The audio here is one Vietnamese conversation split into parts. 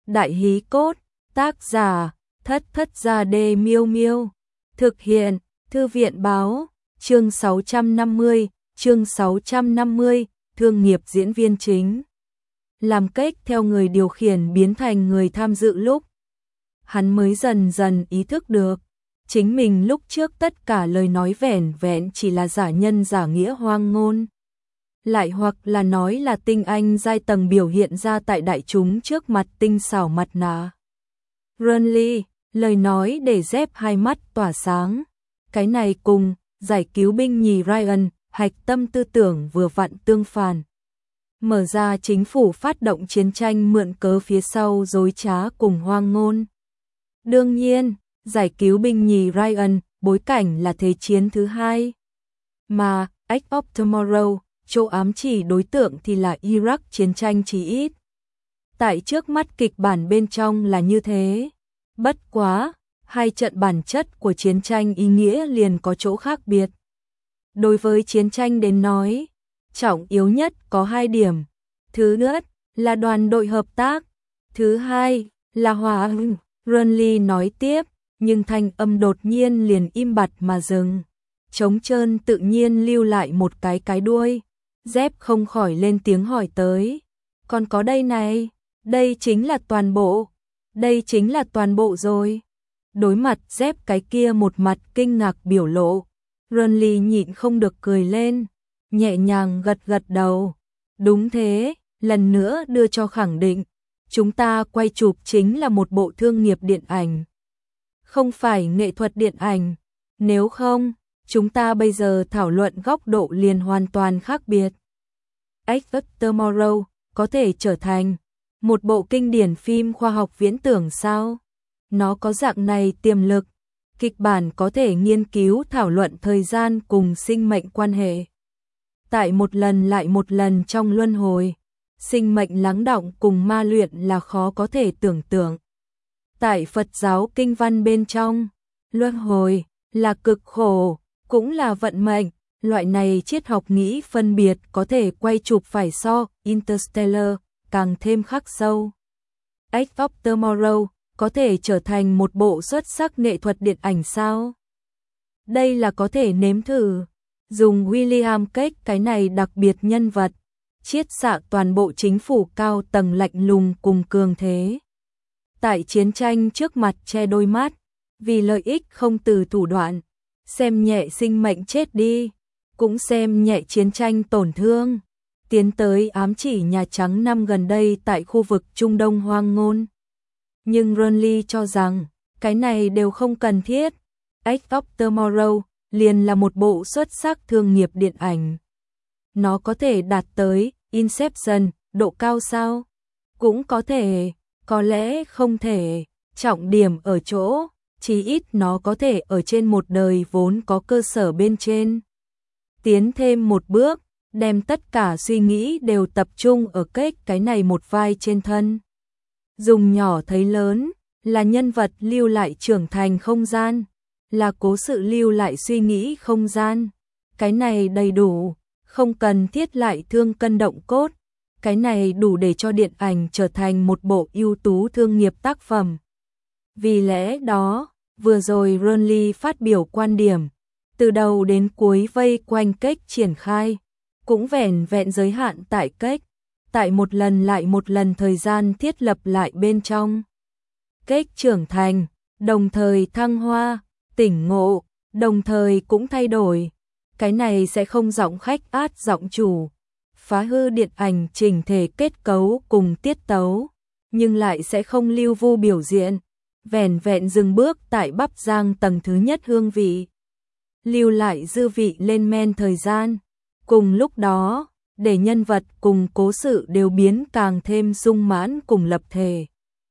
Đại hí cốt, tác giả, Thất Thất Gia Đê Miêu Miêu. Thực hiện, Thư viện báo, chương 650, thương nghiệp diễn viên chính. Làm cách theo người điều khiển biến thành người tham dự lúc. Hắn mới dần dần ý thức được, chính mình lúc trước tất cả lời nói vẻn vẹn chỉ là giả nhân giả nghĩa hoang ngôn. Lại hoặc là nói là tinh anh giai tầng biểu hiện ra tại đại chúng trước mặt tinh xảo mặt nạ. Renly, lời nói để dép hai mắt tỏa sáng. Cái này cùng, giải cứu binh nhì Ryan, hạch tâm tư tưởng vừa vặn tương phản. Mở ra chính phủ phát động chiến tranh mượn cớ phía sau dối trá cùng hoang ngôn. Đương nhiên, giải cứu binh nhì Ryan, bối cảnh là Thế chiến thứ hai. Mà, Act of Tomorrow, chỗ ám chỉ đối tượng thì là Iraq chiến tranh chí ít. Tại trước mắt kịch bản bên trong là như thế. Bất quá, hai trận bản chất của chiến tranh ý nghĩa liền có chỗ khác biệt. Đối với chiến tranh đến nói, trọng yếu nhất có hai điểm. Thứ nhất là đoàn đội hợp tác. Thứ hai là hòa hưng. Renly nói tiếp, nhưng thanh âm đột nhiên liền im bặt mà dừng. Trống trơn tự nhiên lưu lại một cái đuôi. Dép không khỏi lên tiếng hỏi tới. Còn có đây này, đây chính là toàn bộ. Đây chính là toàn bộ rồi. Đối mặt dép cái kia một mặt kinh ngạc biểu lộ. Renly nhịn không được cười lên, nhẹ nhàng gật gật đầu. Đúng thế, lần nữa đưa cho khẳng định. Chúng ta quay chụp chính là một bộ thương nghiệp điện ảnh. Không phải nghệ thuật điện ảnh. Nếu không, chúng ta bây giờ thảo luận góc độ liền hoàn toàn khác biệt. Act of Tomorrow có thể trở thành một bộ kinh điển phim khoa học viễn tưởng sao? Nó có dạng này tiềm lực. Kịch bản có thể nghiên cứu thảo luận thời gian cùng sinh mệnh quan hệ. Tại một lần lại một lần trong luân hồi, sinh mệnh lắng đọng cùng ma luyện là khó có thể tưởng tượng. Tại Phật giáo kinh văn bên trong, luân hồi là cực khổ, cũng là vận mệnh. Loại này triết học nghĩ phân biệt có thể quay chụp phải so Interstellar càng thêm khắc sâu. Act of Tomorrow có thể trở thành một bộ xuất sắc nghệ thuật điện ảnh sao? Đây là có thể nếm thử. Dùng William Cage cái này đặc biệt nhân vật, chiết xạ toàn bộ chính phủ cao tầng lạnh lùng cùng cường thế. Tại chiến tranh trước mặt che đôi mắt, vì lợi ích không từ thủ đoạn, xem nhẹ sinh mệnh chết đi, cũng xem nhẹ chiến tranh tổn thương, tiến tới ám chỉ Nhà Trắng năm gần đây tại khu vực Trung Đông hoang ngôn. Nhưng Renly cho rằng, cái này đều không cần thiết. Act of Tomorrow liền là một bộ xuất sắc thương nghiệp điện ảnh. Nó có thể đạt tới Inception, độ cao sao? Cũng có thể, có lẽ không thể. Trọng điểm ở chỗ, chí ít nó có thể ở trên một đời vốn có cơ sở bên trên. Tiến thêm một bước, đem tất cả suy nghĩ đều tập trung ở cái này một vai trên thân. Dùng nhỏ thấy lớn, là nhân vật lưu lại trưởng thành không gian, là cố sự lưu lại suy nghĩ không gian. Cái này đầy đủ, không cần thiết lại thương cân động cốt. Cái này đủ để cho điện ảnh trở thành một bộ ưu tú thương nghiệp tác phẩm. Vì lẽ đó, vừa rồi Renly phát biểu quan điểm, từ đầu đến cuối vây quanh Cage triển khai, cũng vẻn vẹn giới hạn tại Cage, tại một lần lại một lần thời gian thiết lập lại bên trong. Cage trưởng thành, đồng thời thăng hoa, tỉnh ngộ, đồng thời cũng thay đổi. Cái này sẽ không giọng khách át giọng chủ, phá hư điện ảnh chỉnh thể kết cấu cùng tiết tấu, nhưng lại sẽ không lưu vu biểu diễn, vẻn vẹn dừng bước tại bắp rang tầng thứ nhất hương vị, lưu lại dư vị lên men thời gian. Cùng lúc đó, để nhân vật cùng cố sự đều biến càng thêm sung mãn cùng lập thể.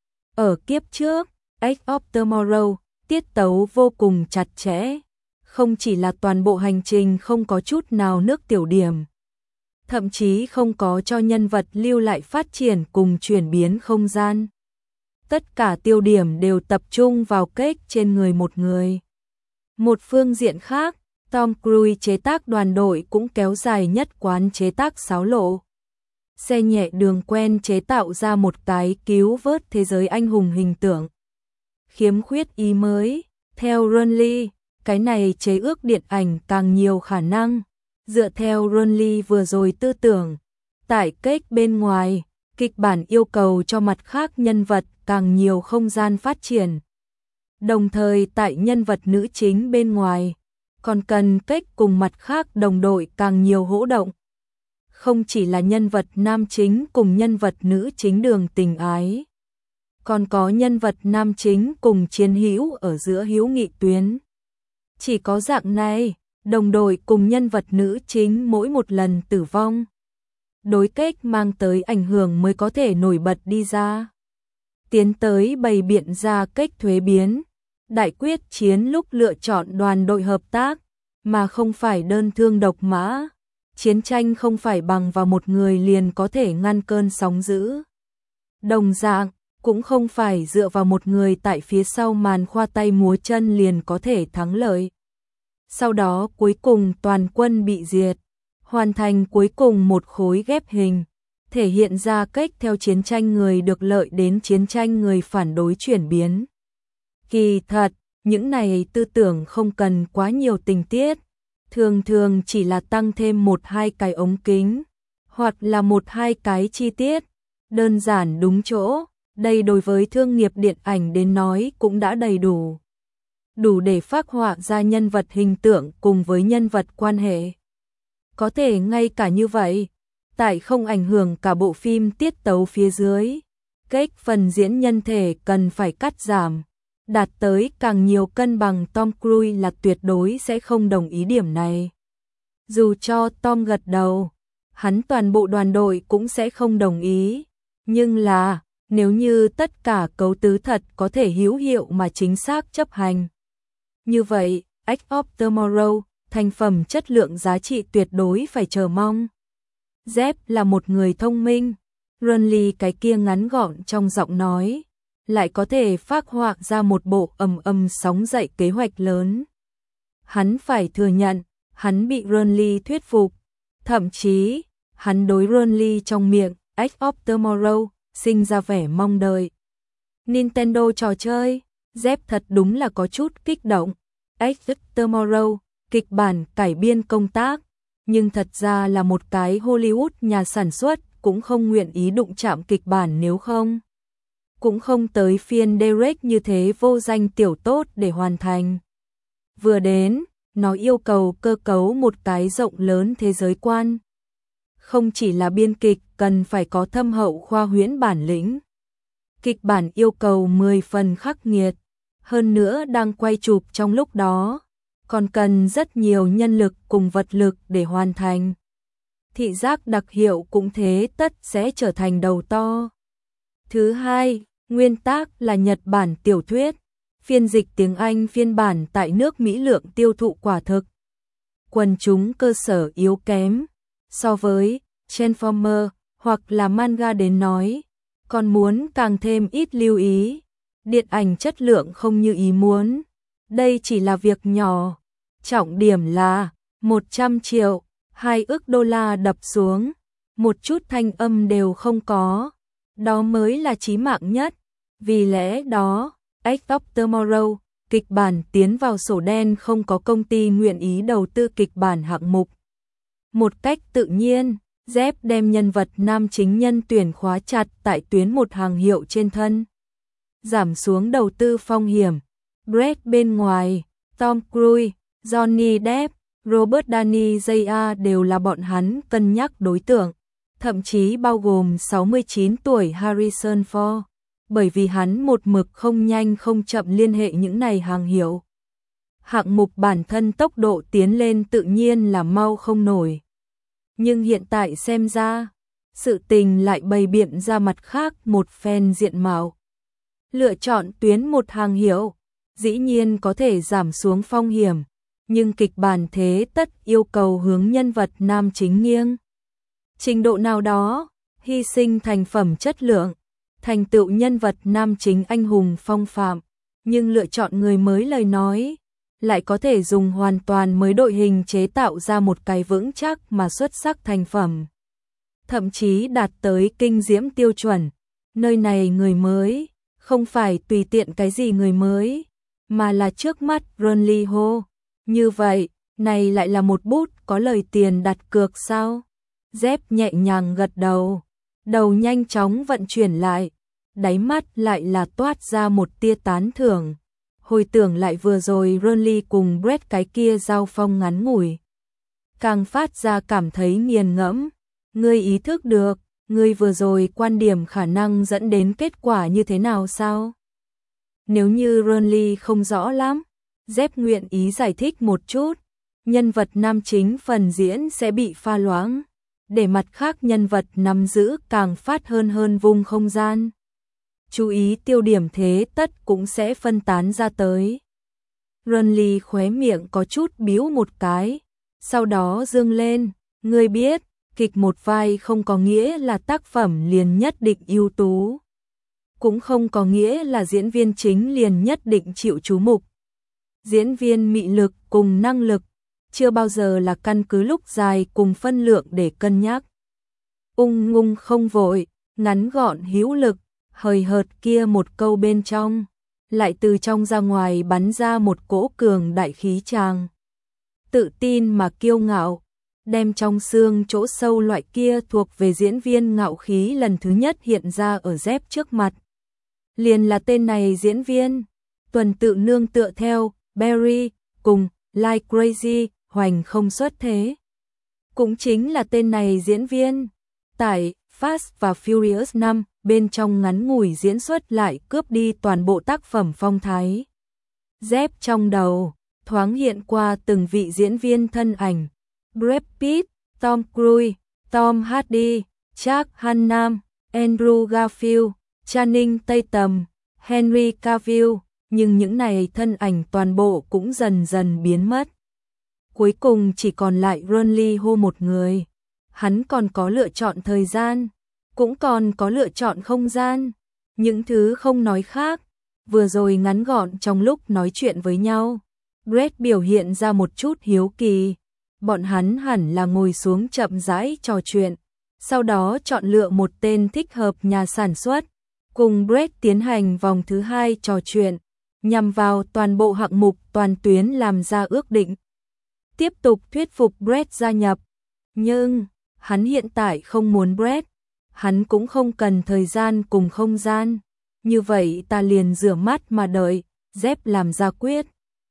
Ở kiếp trước, Act of Tomorrow, tiết tấu vô cùng chặt chẽ, không chỉ là toàn bộ hành trình không có chút nào nước tiểu điểm, thậm chí không có cho nhân vật lưu lại phát triển cùng chuyển biến không gian. Tất cả tiêu điểm đều tập trung vào Cage trên người một người. Một phương diện khác, Tom Cruise chế tác đoàn đội cũng kéo dài nhất quán chế tác xáo lộ. xe nhẹ đường quen chế tạo ra một cái cứu vớt thế giới anh hùng hình tượng. Khiếm khuyết ý mới, theo Ronly, cái này chế ước điện ảnh càng nhiều khả năng. Dựa theo Ronly vừa rồi tư tưởng, tại kênh bên ngoài, kịch bản yêu cầu cho mặt khác nhân vật càng nhiều không gian phát triển. Đồng thời tại nhân vật nữ chính bên ngoài, còn cần kênh cùng mặt khác đồng đội càng nhiều hỗ động. Không chỉ là nhân vật nam chính cùng nhân vật nữ chính đường tình ái, còn có nhân vật nam chính cùng chiến hữu ở giữa hữu nghị tuyến. Chỉ có dạng này, đồng đội cùng nhân vật nữ chính mỗi một lần tử vong, đối kết mang tới ảnh hưởng mới có thể nổi bật đi ra. Tiến tới bày biện ra kết thuế biến, đại quyết chiến lúc lựa chọn đoàn đội hợp tác, mà không phải đơn thương độc mã. Chiến tranh không phải bằng vào một người liền có thể ngăn cơn sóng dữ. Đồng dạng, cũng không phải dựa vào một người tại phía sau màn khoa tay múa chân liền có thể thắng lợi. Sau đó cuối cùng toàn quân bị diệt, hoàn thành cuối cùng một khối ghép hình, thể hiện ra cách theo chiến tranh người được lợi đến chiến tranh người phản đối chuyển biến. Kỳ thật, những này tư tưởng không cần quá nhiều tình tiết, thường thường chỉ là tăng thêm 1-2 cái ống kính, hoặc là 1-2 cái chi tiết, đơn giản đúng chỗ, đây đối với thương nghiệp điện ảnh đến nói cũng đã đầy đủ. Đủ để phác họa ra nhân vật hình tượng cùng với nhân vật quan hệ. Có thể ngay cả như vậy, tại không ảnh hưởng cả bộ phim tiết tấu phía dưới, cách phần diễn nhân thể cần phải cắt giảm, đạt tới càng nhiều cân bằng. Tom Cruise là tuyệt đối sẽ không đồng ý điểm này. Dù cho Tom gật đầu, hắn toàn bộ đoàn đội cũng sẽ không đồng ý, nhưng là nếu như tất cả cấu tứ thật có thể hữu hiệu mà chính xác chấp hành, như vậy, Edge of Tomorrow, thành phẩm chất lượng giá trị tuyệt đối phải chờ mong. Jeff là một người thông minh, Ronly cái kia ngắn gọn trong giọng nói, lại có thể phác họa ra một bộ ầm sóng dậy kế hoạch lớn. Hắn phải thừa nhận, hắn bị Ronly thuyết phục, thậm chí, hắn đối Ronly trong miệng, Edge of Tomorrow, sinh ra vẻ mong đợi. Nintendo trò chơi, Jeff thật đúng là có chút kích động. Edge of Tomorrow, kịch bản cải biên công tác, nhưng thật ra là một cái Hollywood nhà sản xuất cũng không nguyện ý đụng chạm kịch bản, nếu không cũng không tới phiên Derek như thế vô danh tiểu tốt để hoàn thành. Vừa đến, nó yêu cầu cơ cấu một cái rộng lớn thế giới quan. Không chỉ là biên kịch cần phải có thâm hậu khoa huyễn bản lĩnh. Kịch bản yêu cầu 10 phần khắc nghiệt, hơn nữa đang quay chụp trong lúc đó, còn cần rất nhiều nhân lực cùng vật lực để hoàn thành. Thị giác đặc hiệu cũng thế tất sẽ trở thành đầu to. Thứ hai, nguyên tác là Nhật Bản tiểu thuyết, phiên dịch tiếng Anh phiên bản tại nước Mỹ lượng tiêu thụ quả thực. Quần chúng cơ sở yếu kém, so với Transformer hoặc là manga đến nói, còn muốn càng thêm ít lưu ý. Điện ảnh chất lượng không như ý muốn, đây chỉ là việc nhỏ. Trọng điểm là 100 triệu, 2 ức đô la đập xuống, một chút thanh âm đều không có. Đó mới là chí mạng nhất. Vì lẽ đó, Edge of Tomorrow, kịch bản tiến vào sổ đen, không có công ty nguyện ý đầu tư kịch bản hạng mục. Một cách tự nhiên, Jeff đem nhân vật nam chính nhân tuyển khóa chặt tại tuyến một hàng hiệu trên thân. Giảm xuống đầu tư phong hiểm. Brett bên ngoài, Tom Cruise, Johnny Depp, Robert Downey Jr. đều là bọn hắn cân nhắc đối tượng, thậm chí bao gồm 69 tuổi Harrison Ford, bởi vì hắn một mực không nhanh không chậm liên hệ những này hàng hiệu. Hạng mục bản thân tốc độ tiến lên tự nhiên là mau không nổi. Nhưng hiện tại xem ra, sự tình lại bày biện ra mặt khác một phen diện mạo. Lựa chọn tuyến một hàng hiệu, dĩ nhiên có thể giảm xuống phong hiểm, nhưng kịch bản thế tất yêu cầu hướng nhân vật nam chính nghiêng. Trình độ nào đó, hy sinh thành phẩm chất lượng, thành tựu nhân vật nam chính anh hùng phong phạm, nhưng lựa chọn người mới lời nói, lại có thể dùng hoàn toàn mới đội hình chế tạo ra một cái vững chắc mà xuất sắc thành phẩm. thậm chí đạt tới kinh diễm tiêu chuẩn. Nơi này người mới, không phải tùy tiện cái gì người mới, mà là trước mắt Burnley Hall. Như vậy, này lại là một bút có lời tiền đặt cược sao? Dép nhẹ nhàng gật đầu, đầu nhanh chóng vận chuyển lại, đáy mắt lại là toát ra một tia tán thưởng. Hồi tưởng lại vừa rồi Burnley cùng Brett cái kia giao phong ngắn ngủi, càng phát ra cảm thấy nghiền ngẫm. Ngươi ý thức được, ngươi vừa rồi quan điểm khả năng dẫn đến kết quả như thế nào sao? Nếu như Burnley không rõ lắm, Dép nguyện ý giải thích một chút. Nhân vật nam chính phần diễn sẽ bị pha loãng, để mặt khác nhân vật nắm giữ càng phát hơn vùng không gian. Chú ý tiêu điểm thế tất cũng sẽ phân tán ra tới. Burnley khóe miệng có chút biếu một cái, sau đó dương lên, ngươi biết, kịch một vai không có nghĩa là tác phẩm liền nhất định ưu tú, cũng không có nghĩa là diễn viên chính liền nhất định chịu chú mục. Diễn viên mị lực cùng năng lực chưa bao giờ là căn cứ lúc dài cùng phân lượng để cân nhắc. Ung ngung không vội, ngắn gọn hữu lực, hời hợt kia một câu bên trong, lại từ trong ra ngoài bắn ra một cỗ cường đại khí tràng. Tự tin mà kiêu ngạo, đem trong xương chỗ sâu loại kia thuộc về diễn viên ngạo khí lần thứ nhất hiện ra ở Dép trước mặt. Liền là tên này diễn viên, tuần tự nương tựa theo, Barry, cùng, Like Crazy, hoành không xuất thế. Cũng chính là tên này diễn viên, tại Fast và Furious 5, bên trong ngắn ngủi diễn xuất lại cướp đi toàn bộ tác phẩm phong thái. Dép trong đầu, thoáng hiện qua từng vị diễn viên thân ảnh. Brad Pitt, Tom Cruise, Tom Hardy, Jack Hanna, Andrew Garfield, Channing Tatum, Henry Cavill, nhưng những này thân ảnh toàn bộ cũng dần dần biến mất. Cuối cùng chỉ còn lại Burnley Hall một người. Hắn còn có lựa chọn thời gian, cũng còn có lựa chọn không gian. Những thứ không nói khác, vừa rồi ngắn gọn trong lúc nói chuyện với nhau, Brett biểu hiện ra một chút hiếu kỳ. Bọn hắn hẳn là ngồi xuống chậm rãi trò chuyện, sau đó chọn lựa một tên thích hợp nhà sản xuất, cùng Brett tiến hành vòng thứ 2 trò chuyện, nhằm vào toàn bộ hạng mục toàn tuyến làm ra ước định. Tiếp tục thuyết phục Brett gia nhập, nhưng hắn hiện tại không muốn Brett, hắn cũng không cần thời gian cùng không gian, như vậy ta liền rửa mắt mà đợi. Dép làm ra quyết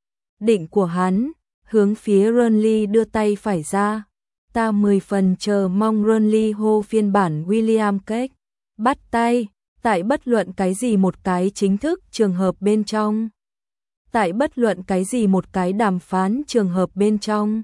định của hắn, hướng phía Burnley đưa tay phải ra. Ta 10 phần chờ mong Burnley Hall phiên bản William Cage bắt tay, tại bất luận cái gì một cái chính thức trường hợp bên trong. Tại bất luận cái gì một cái đàm phán trường hợp bên trong,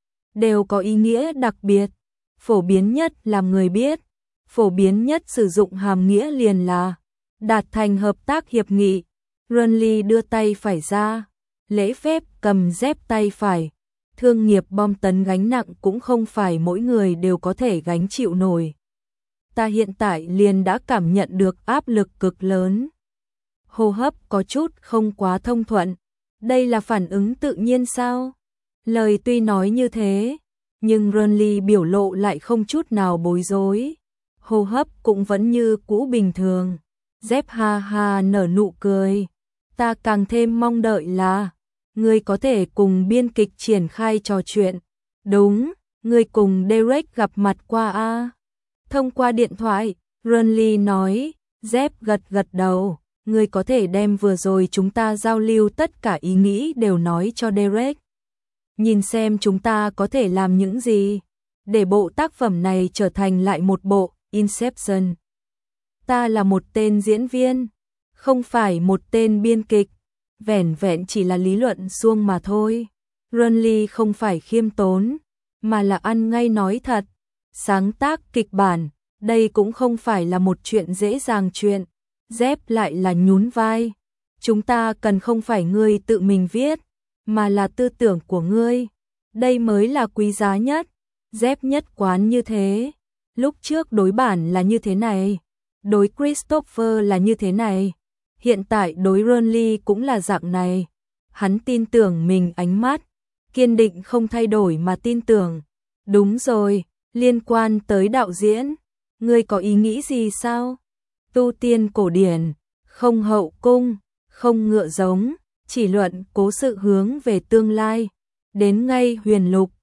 đều có ý nghĩa đặc biệt. Phổ biến nhất làm người biết, phổ biến nhất sử dụng hàm nghĩa liền là đạt thành hợp tác hiệp nghị. Burnley đưa tay phải ra, lễ phép cầm Dép tay phải. Thương nghiệp bom tấn gánh nặng cũng không phải mỗi người đều có thể gánh chịu nổi. Ta hiện tại liền đã cảm nhận được áp lực cực lớn. Hô hấp có chút không quá thông thuận. Đây là phản ứng tự nhiên sao? Lời tuy nói như thế, nhưng Burnley biểu lộ lại không chút nào bối rối. Hô hấp cũng vẫn như cũ bình thường. Dép ha ha nở nụ cười. Ta càng thêm mong đợi là ngươi có thể cùng biên kịch triển khai trò chuyện. Đúng, ngươi cùng Derek gặp mặt qua a. Thông qua điện thoại, Burnley nói. Dép gật gật đầu. Ngươi có thể đem vừa rồi chúng ta giao lưu tất cả ý nghĩ đều nói cho Derek. Nhìn xem chúng ta có thể làm những gì để bộ tác phẩm này trở thành lại một bộ Inception. Ta là một tên diễn viên, không phải một tên biên kịch, vẻn vẹn chỉ là lý luận suông mà thôi. Burnley không phải khiêm tốn, mà là ăn ngay nói thật. Sáng tác kịch bản, đây cũng không phải là một chuyện dễ dàng chuyện. Dép lại là nhún vai. Chúng ta cần không phải ngươi tự mình viết, mà là tư tưởng của ngươi. Đây mới là quý giá nhất. Dép nhất quán như thế. Lúc trước đối bản là như thế này, đối Christopher là như thế này, hiện tại đối Burnley cũng là dạng này. Hắn tin tưởng mình ánh mắt, kiên định không thay đổi mà tin tưởng. Đúng rồi, Liên quan tới đạo diễn, ngươi có ý nghĩ gì sao? Tu tiên cổ điển, không hậu cung, không ngựa giống, chỉ luận cố sự hướng về tương lai. Đến ngay Huyền Lục,